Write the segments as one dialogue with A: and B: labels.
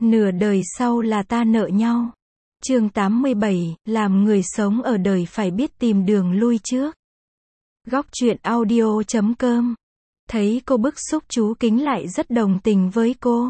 A: Nửa đời sau là ta nợ nhau. Chương 87, làm người sống ở đời phải biết tìm đường lui trước. Góc truyện audio.com. Thấy cô bức xúc, chú Kính lại rất đồng tình với cô.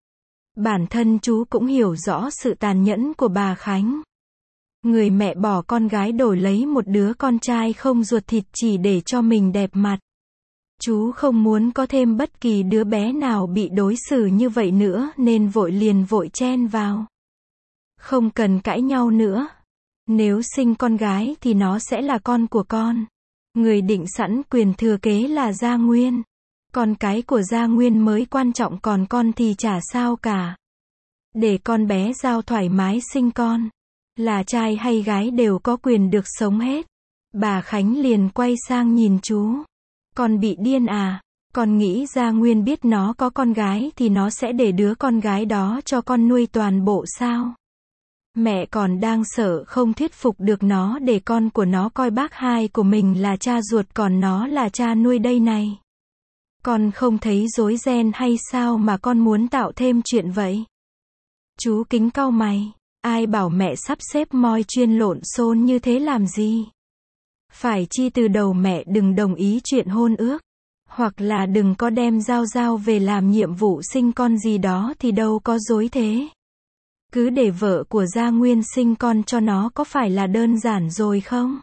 A: Bản thân chú cũng hiểu rõ sự tàn nhẫn của bà Khánh. Người mẹ bỏ con gái đổi lấy một đứa con trai không ruột thịt chỉ để cho mình đẹp mặt. Chú không muốn có thêm bất kỳ đứa bé nào bị đối xử như vậy nữa nên vội chen vào. Không cần cãi nhau nữa. Nếu sinh con gái thì nó sẽ là con của con. Người định sẵn quyền thừa kế là Gia Nguyên. Con cái của Gia Nguyên mới quan trọng, còn con thì chả sao cả. Để con bé Giao thoải mái sinh con. Là trai hay gái đều có quyền được sống hết. Bà Khánh liền quay sang nhìn chú. Con bị điên à? Con nghĩ Gia Nguyên biết nó có con gái thì nó sẽ để đứa con gái đó cho con nuôi toàn bộ sao? Mẹ còn đang sợ không thuyết phục được nó để con của nó coi bác hai của mình là cha ruột còn nó là cha nuôi đây này. Con không thấy rối ren hay sao mà con muốn tạo thêm chuyện vậy? Chú Kính cau mày. Ai bảo mẹ sắp xếp moi chuyên lộn xộn như thế làm gì? Phải chi từ đầu mẹ đừng đồng ý chuyện hôn ước. Hoặc là đừng có đem Giao về làm nhiệm vụ sinh con gì đó thì đâu có dối thế. Cứ để vợ của Gia Nguyên sinh con cho nó có phải là đơn giản rồi không?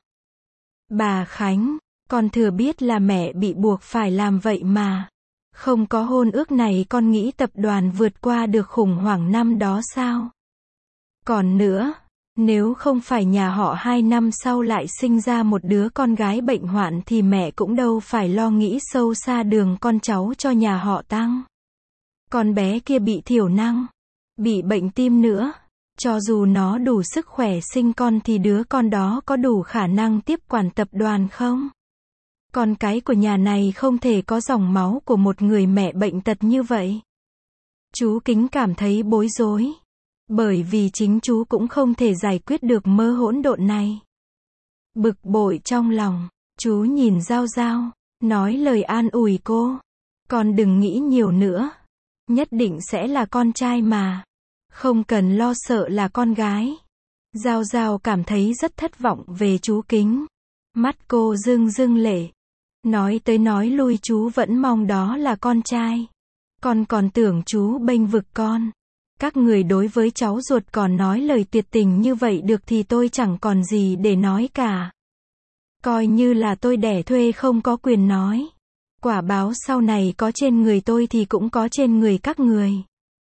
A: Bà Khánh, con thừa biết là mẹ bị buộc phải làm vậy mà. Không có hôn ước này con nghĩ tập đoàn vượt qua được khủng hoảng năm đó sao? Còn nữa, nếu không phải nhà họ 2 năm sau lại sinh ra một đứa con gái bệnh hoạn thì mẹ cũng đâu phải lo nghĩ sâu xa đường con cháu cho nhà họ Tăng. Con bé kia bị thiểu năng, bị bệnh tim nữa. Cho dù nó đủ sức khỏe sinh con thì đứa con đó có đủ khả năng tiếp quản tập đoàn không? Con cái của nhà này không thể có dòng máu của một người mẹ bệnh tật như vậy. Chú Kính cảm thấy bối rối. Bởi vì chính chú cũng không thể giải quyết được mớ hỗn độn này. Bực bội trong lòng, chú nhìn Giao, nói lời an ủi cô. Con đừng nghĩ nhiều nữa. Nhất định sẽ là con trai mà. Không cần lo sợ là con gái. Giao cảm thấy rất thất vọng về chú Kính. Mắt cô rưng lệ. Nói tới nói lui chú vẫn mong đó là con trai. Con còn tưởng chú bênh vực con. Các người đối với cháu ruột còn nói lời tuyệt tình như vậy được thì tôi chẳng còn gì để nói cả. Coi như là tôi đẻ thuê không có quyền nói. Quả báo sau này có trên người tôi thì cũng có trên người các người.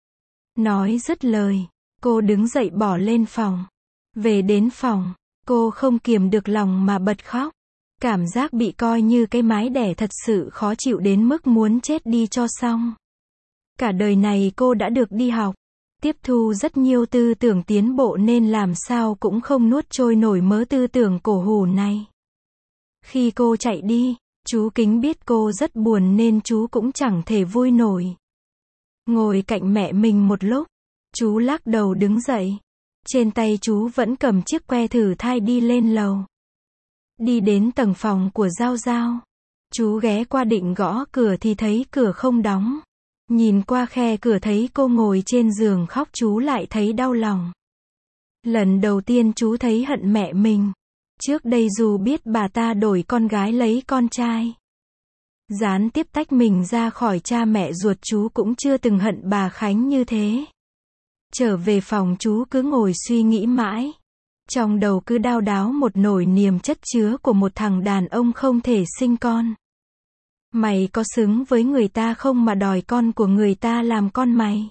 A: Nói dứt lời, cô đứng dậy bỏ lên phòng. Về đến phòng, cô không kiềm được lòng mà bật khóc. Cảm giác bị coi như cái mái đẻ thật sự khó chịu đến mức muốn chết đi cho xong. Cả đời này cô đã được đi học, tiếp thu rất nhiều tư tưởng tiến bộ nên làm sao cũng không nuốt trôi nổi mớ tư tưởng cổ hủ này. Khi cô chạy đi, chú Kính biết cô rất buồn nên chú cũng chẳng thể vui nổi. Ngồi cạnh mẹ mình một lúc, chú lắc đầu đứng dậy. Trên tay chú vẫn cầm chiếc que thử thai đi lên lầu. Đi đến tầng phòng của Giao. Chú ghé qua định gõ cửa thì thấy cửa không đóng. Nhìn qua khe cửa thấy cô ngồi trên giường khóc chú lại thấy đau lòng. Lần đầu tiên chú thấy hận mẹ mình. Trước đây dù biết bà ta đổi con gái lấy con trai, gián tiếp tách mình ra khỏi cha mẹ ruột, chú cũng chưa từng hận bà Khánh như thế. Trở về phòng chú cứ ngồi suy nghĩ mãi. Trong đầu cứ đau đáu một nồi niềm chất chứa của một thằng đàn ông không thể sinh con. Mày có xứng với người ta không mà đòi con của người ta làm con mày?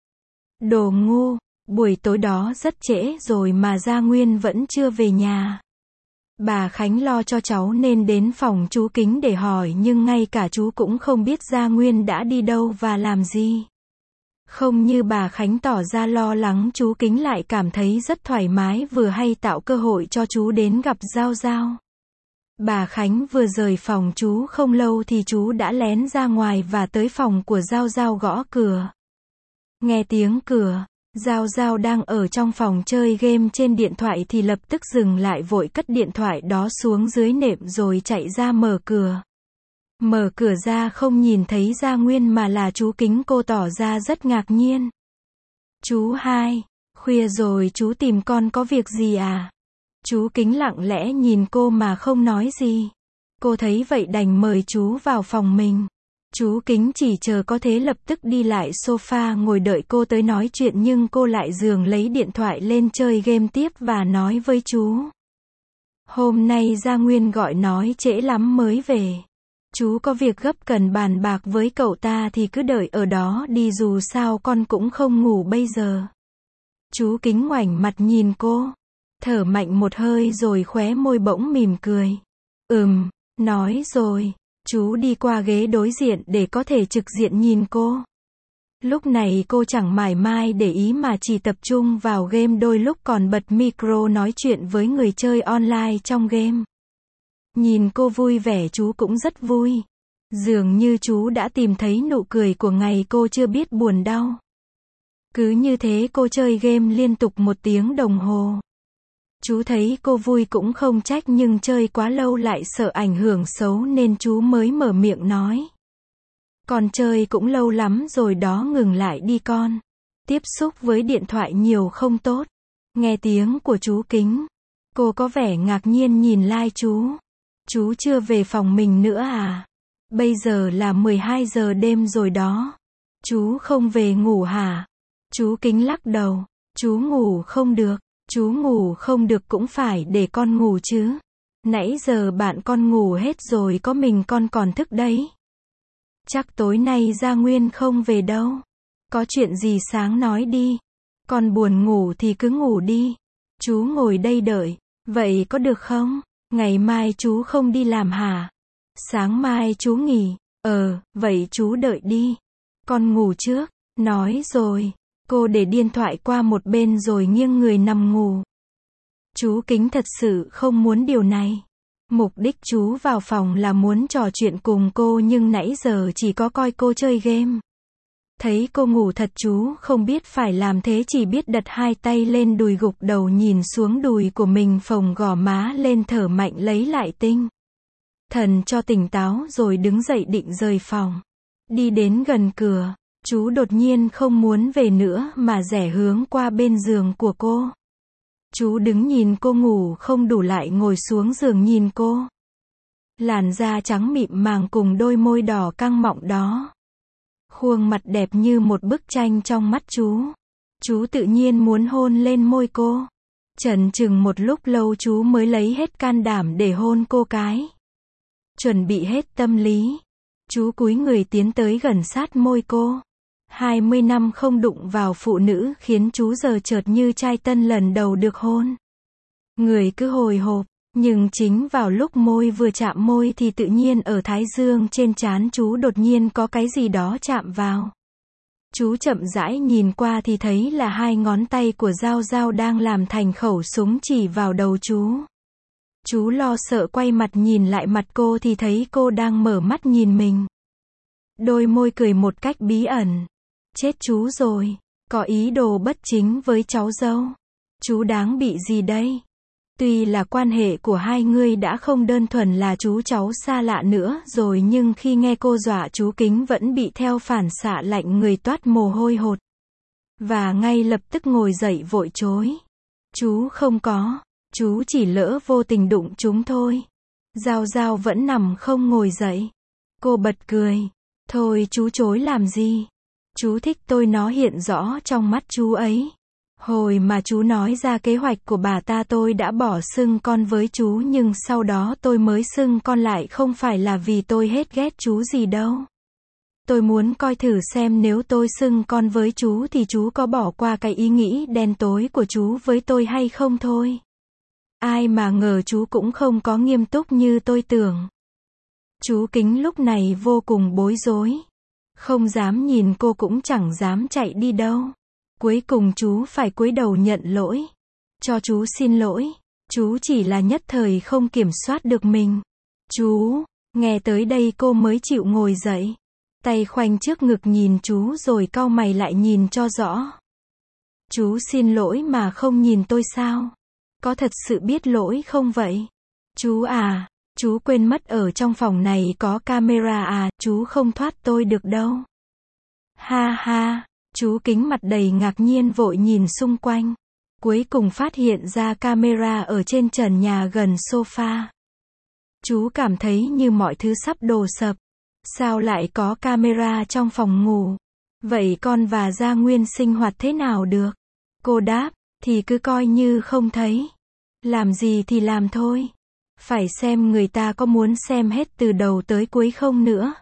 A: Đồ ngu, buổi tối đó rất trễ rồi mà Gia Nguyên vẫn chưa về nhà. Bà Khánh lo cho cháu nên đến phòng chú Kính để hỏi nhưng ngay cả chú cũng không biết Gia Nguyên đã đi đâu và làm gì. Không như bà Khánh tỏ ra lo lắng, chú Kính lại cảm thấy rất thoải mái vừa hay tạo cơ hội cho chú đến gặp Giao. Bà Khánh vừa rời phòng chú không lâu thì chú đã lén ra ngoài và tới phòng của Giao gõ cửa. Nghe tiếng cửa, Giao đang ở trong phòng chơi game trên điện thoại thì lập tức dừng lại, vội cất điện thoại đó xuống dưới nệm rồi chạy ra mở cửa. Mở cửa ra không nhìn thấy Gia Nguyên mà là chú Kính, cô tỏ ra rất ngạc nhiên. Chú hai, khuya rồi chú tìm con có việc gì à? Chú Kính lặng lẽ nhìn cô mà không nói gì. Cô thấy vậy đành mời chú vào phòng mình. Chú Kính chỉ chờ có thế lập tức đi lại sofa ngồi đợi cô tới nói chuyện, nhưng cô lại giường lấy điện thoại lên chơi game tiếp và nói với chú. Hôm nay Gia Nguyên gọi nói trễ lắm mới về. Chú có việc gấp cần bàn bạc với cậu ta thì cứ đợi ở đó đi, dù sao con cũng không ngủ bây giờ. Chú Kính ngoảnh mặt nhìn cô, thở mạnh một hơi rồi khóe môi bỗng mỉm cười. Nói rồi. Chú đi qua ghế đối diện để có thể trực diện nhìn cô. Lúc này cô chẳng mải mai để ý mà chỉ tập trung vào game, đôi lúc còn bật micro nói chuyện với người chơi online trong game. Nhìn cô vui vẻ chú cũng rất vui. Dường như chú đã tìm thấy nụ cười của ngày cô chưa biết buồn đau. Cứ như thế cô chơi game liên tục 1 tiếng đồng hồ. Chú thấy cô vui cũng không trách, nhưng chơi quá lâu lại sợ ảnh hưởng xấu nên chú mới mở miệng nói. Con chơi cũng lâu lắm rồi đó, ngừng lại đi con. Tiếp xúc với điện thoại nhiều không tốt. Nghe tiếng của chú Kính, cô có vẻ ngạc nhiên nhìn like chú. Chú chưa về phòng mình nữa à? Bây giờ là 12 giờ đêm rồi đó. Chú không về ngủ hả? Chú Kính lắc đầu. Chú ngủ không được. Chú ngủ không được cũng phải để con ngủ chứ. Nãy giờ bạn con ngủ hết rồi, có mình con còn thức đấy. Chắc tối nay Gia Nguyên không về đâu. Có chuyện gì sáng nói đi. Con buồn ngủ thì cứ ngủ đi. Chú ngồi đây đợi. Vậy có được không? Ngày mai chú không đi làm hả? Sáng mai chú nghỉ. Vậy chú đợi đi. Con ngủ trước. Nói rồi. Cô để điện thoại qua một bên rồi nghiêng người nằm ngủ. Chú Kính thật sự không muốn điều này. Mục đích chú vào phòng là muốn trò chuyện cùng cô, nhưng nãy giờ chỉ có coi cô chơi game. Thấy cô ngủ thật chú không biết phải làm thế, chỉ biết đặt 2 tay lên đùi, gục đầu nhìn xuống đùi của mình, phồng gò má lên thở mạnh lấy lại tinh thần cho tỉnh táo rồi đứng dậy định rời phòng. Đi đến gần cửa, chú đột nhiên không muốn về nữa mà rẽ hướng qua bên giường của cô. Chú đứng nhìn cô ngủ không đủ lại ngồi xuống giường nhìn cô. Làn da trắng mịn màng cùng đôi môi đỏ căng mọng đó. Khuôn mặt đẹp như một bức tranh trong mắt chú. Chú tự nhiên muốn hôn lên môi cô. Chần chừng một lúc lâu chú mới lấy hết can đảm để hôn cô cái. Chuẩn bị hết tâm lý, chú cúi người tiến tới gần sát môi cô. 20 năm không đụng vào phụ nữ khiến chú giờ chợt như trai tân lần đầu được hôn. Người cứ hồi hộp, nhưng chính vào lúc môi vừa chạm môi thì tự nhiên ở thái dương trên trán chú đột nhiên có cái gì đó chạm vào. Chú chậm rãi nhìn qua thì thấy là 2 ngón tay của Giao Giao đang làm thành khẩu súng chỉ vào đầu chú. Chú lo sợ quay mặt nhìn lại mặt cô thì thấy cô đang mở mắt nhìn mình. Đôi môi cười một cách bí ẩn. Chết chú rồi, có ý đồ bất chính với cháu dâu. Chú đáng bị gì đây? Tuy là quan hệ của hai người đã không đơn thuần là chú cháu xa lạ nữa rồi, nhưng khi nghe cô dọa chú Kính vẫn bị theo phản xạ lạnh người toát mồ hôi hột. Và ngay lập tức ngồi dậy vội chối. Chú không có, chú chỉ lỡ vô tình đụng chúng thôi. Giao Giao vẫn nằm không ngồi dậy. Cô bật cười. Thôi chú chối làm gì? Chú thích tôi, nó hiện rõ trong mắt chú ấy. Hồi mà chú nói ra kế hoạch của bà ta tôi đã bỏ xưng con với chú, nhưng sau đó tôi mới xưng con lại, không phải là vì tôi hết ghét chú gì đâu. Tôi muốn coi thử xem nếu tôi xưng con với chú thì chú có bỏ qua cái ý nghĩ đen tối của chú với tôi hay không thôi. Ai mà ngờ chú cũng không có nghiêm túc như tôi tưởng. Chú Kính lúc này vô cùng bối rối. Không dám nhìn cô cũng chẳng dám chạy đi đâu. Cuối cùng chú phải cúi đầu nhận lỗi. Cho chú xin lỗi. Chú chỉ là nhất thời không kiểm soát được mình. Chú, nghe tới đây cô mới chịu ngồi dậy. Tay khoanh trước ngực nhìn chú rồi cau mày lại nhìn cho rõ. Chú xin lỗi mà không nhìn tôi sao? Có thật sự biết lỗi không vậy? Chú à, chú quên mất ở trong phòng này có camera à, chú không thoát tôi được đâu. Ha ha, Chú Kính mặt đầy ngạc nhiên vội nhìn xung quanh. Cuối cùng phát hiện ra camera ở trên trần nhà gần sofa. Chú cảm thấy như mọi thứ sắp đổ sập. Sao lại có camera trong phòng ngủ? Vậy con và Gia Nguyên sinh hoạt thế nào được? Cô đáp, thì cứ coi như không thấy. Làm gì thì làm thôi. Phải xem người ta có muốn xem hết từ đầu tới cuối không nữa.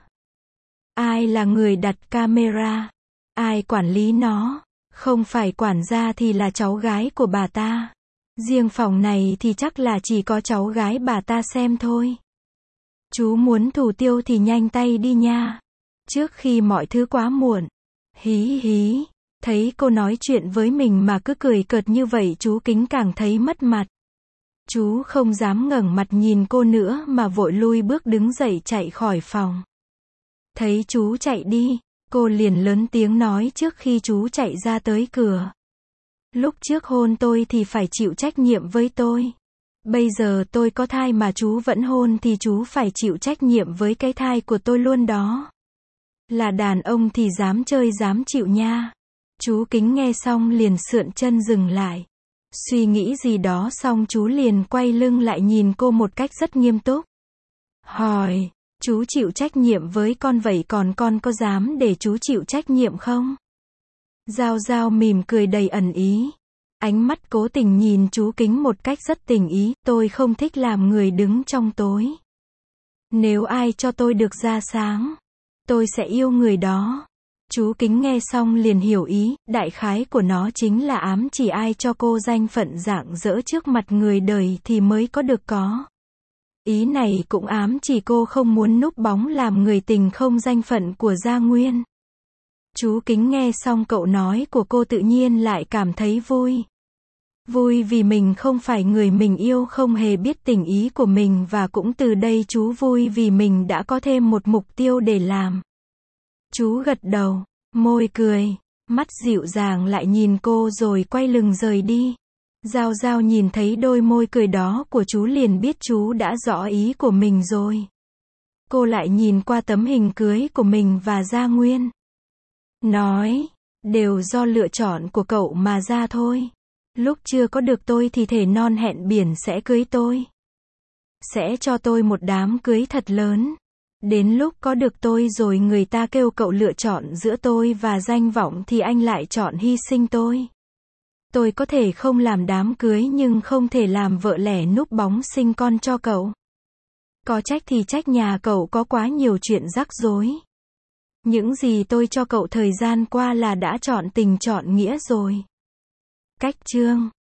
A: Ai là người đặt camera? Ai quản lý nó? Không phải quản gia thì là cháu gái của bà ta. Riêng phòng này thì chắc là chỉ có cháu gái bà ta xem thôi. Chú muốn thủ tiêu thì nhanh tay đi nha. Trước khi mọi thứ quá muộn. Hí hí. Thấy cô nói chuyện với mình mà cứ cười cợt như vậy chú Kính càng thấy mất mặt. Chú không dám ngẩng mặt nhìn cô nữa mà vội lui bước đứng dậy chạy khỏi phòng. Thấy chú chạy đi, cô liền lớn tiếng nói trước khi chú chạy ra tới cửa. Lúc trước hôn tôi thì phải chịu trách nhiệm với tôi. Bây giờ tôi có thai mà chú vẫn hôn thì chú phải chịu trách nhiệm với cái thai của tôi luôn đó. Là đàn ông thì dám chơi dám chịu nha. Chú Kính nghe xong liền sượn chân dừng lại. Suy nghĩ gì đó xong chú liền quay lưng lại nhìn cô một cách rất nghiêm túc. Hỏi, chú chịu trách nhiệm với con vậy còn con có dám để chú chịu trách nhiệm không? Giao Giao mỉm cười đầy ẩn ý. Ánh mắt cố tình nhìn chú Kính một cách rất tình ý, tôi không thích làm người đứng trong tối. Nếu ai cho tôi được ra sáng, tôi sẽ yêu người đó. Chú Kính nghe xong liền hiểu ý, đại khái của nó chính là ám chỉ ai cho cô danh phận rạng rỡ trước mặt người đời thì mới có được có. Ý này cũng ám chỉ cô không muốn núp bóng làm người tình không danh phận của Gia Nguyên. Chú Kính nghe xong câu nói của cô tự nhiên lại cảm thấy vui. Vui vì mình không phải người mình yêu không hề biết tình ý của mình và cũng từ đây chú vui vì mình đã có thêm một mục tiêu để làm. Chú gật đầu, môi cười, mắt dịu dàng lại nhìn cô rồi quay lưng rời đi. Giao Giao nhìn thấy đôi môi cười đó của chú liền biết chú đã rõ ý của mình rồi. Cô lại nhìn qua tấm hình cưới của mình và Gia Nguyên. Nói, đều do lựa chọn của cậu mà ra thôi. Lúc chưa có được tôi thì thề non hẹn biển sẽ cưới tôi. Sẽ cho tôi một đám cưới thật lớn. Đến lúc có được tôi rồi người ta kêu cậu lựa chọn giữa tôi và danh vọng thì anh lại chọn hy sinh tôi. Tôi có thể không làm đám cưới nhưng không thể làm vợ lẽ núp bóng sinh con cho cậu. Có trách thì trách nhà cậu có quá nhiều chuyện rắc rối. Những gì tôi cho cậu thời gian qua là đã chọn tình chọn nghĩa rồi. Cách chương